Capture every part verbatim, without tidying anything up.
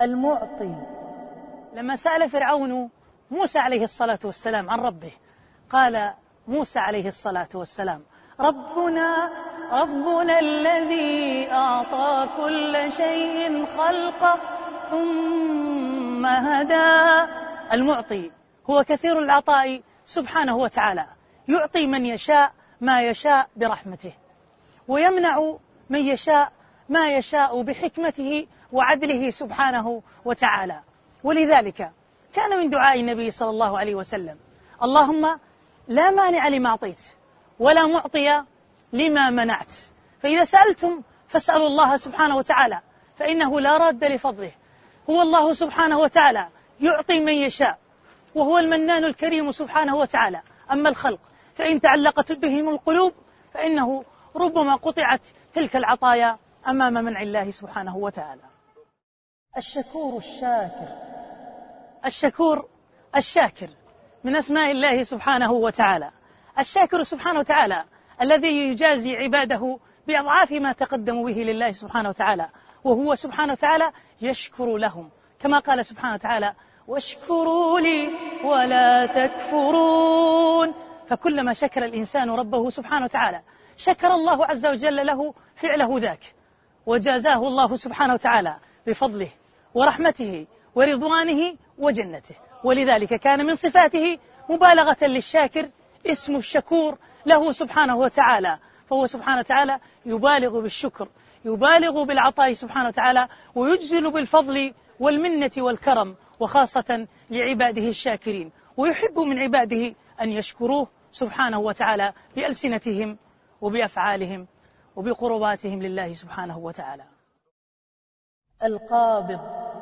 المعطي. لما سأل فرعون موسى عليه الصلاة والسلام عن ربه، قال موسى عليه الصلاة والسلام: ربنا ربنا الذي أعطى كل شيء خلقه ثم هدى. المعطي هو كثير العطاء سبحانه وتعالى، يعطي من يشاء ما يشاء برحمته، ويمنع من يشاء ما يشاء بحكمته وعدله سبحانه وتعالى. ولذلك كان من دعاء النبي صلى الله عليه وسلم: اللهم لا مانع لما أعطيت ولا معطي لما منعت. فإذا سألتم فاسألوا الله سبحانه وتعالى، فإنه لا راد لفضله. هو الله سبحانه وتعالى يعطي من يشاء، وهو المنان الكريم سبحانه وتعالى. أما الخلق فإن تعلقت بهم القلوب فإنه ربما قطعت تلك العطايا أمام منع الله سبحانه وتعالى. الشكور الشاكر. الشكور الشاكر من أسماء الله سبحانه وتعالى. الشاكر سبحانه وتعالى الذي يجازي عباده بأضعاف ما تقدموا به لله سبحانه وتعالى، وهو سبحانه وتعالى يشكر لهم، كما قال سبحانه وتعالى: واشكروا لي ولا تكفرون. فكلما شكر الإنسان ربه سبحانه وتعالى شكر الله عز وجل له فعله ذاك، وجازاه الله سبحانه وتعالى بفضله ورحمته ورضوانه وجنته. ولذلك كان من صفاته مبالغة للشاكر اسم الشكور له سبحانه وتعالى، فهو سبحانه وتعالى يبالغ بالشكر، يبالغ بالعطاء سبحانه وتعالى، ويجزل بالفضل والمنة والكرم، وخاصة لعباده الشاكرين، ويحب من عباده أن يشكروه سبحانه وتعالى بألسنتهم وبأفعالهم وبقرباتهم لله سبحانه وتعالى. القابض.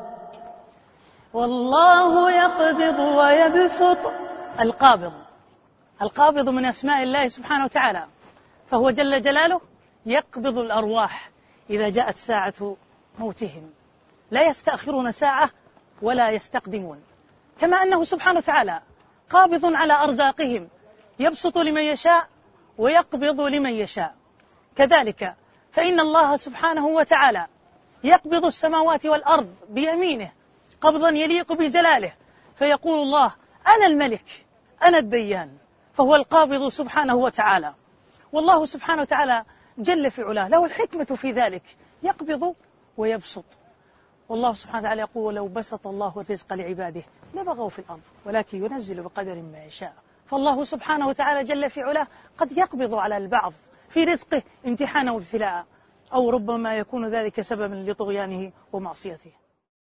والله يقبض ويبسط. القابض القابض من أسماء الله سبحانه وتعالى، فهو جل جلاله يقبض الأرواح إذا جاءت ساعة موتهم، لا يستأخرون ساعة ولا يستقدمون. كما أنه سبحانه وتعالى قابض على أرزاقهم، يبسط لمن يشاء ويقبض لمن يشاء. كذلك فإن الله سبحانه وتعالى يقبض السماوات والأرض بيمينه قبضا يليق بجلاله، فيقول الله: أنا الملك أنا الديان، فهو القابض سبحانه وتعالى. والله سبحانه وتعالى جل في علاه له الحكمة في ذلك، يقبض ويبسط. والله سبحانه وتعالى يقول: لو بسط الله الرزق لعباده لبغوا في الأرض ولكن ينزل بقدر ما يشاء. فالله سبحانه وتعالى جل في علاه قد يقبض على البعض في رزقه امتحانا وابتلاء، أو ربما يكون ذلك سببا لطغيانه ومعصيته.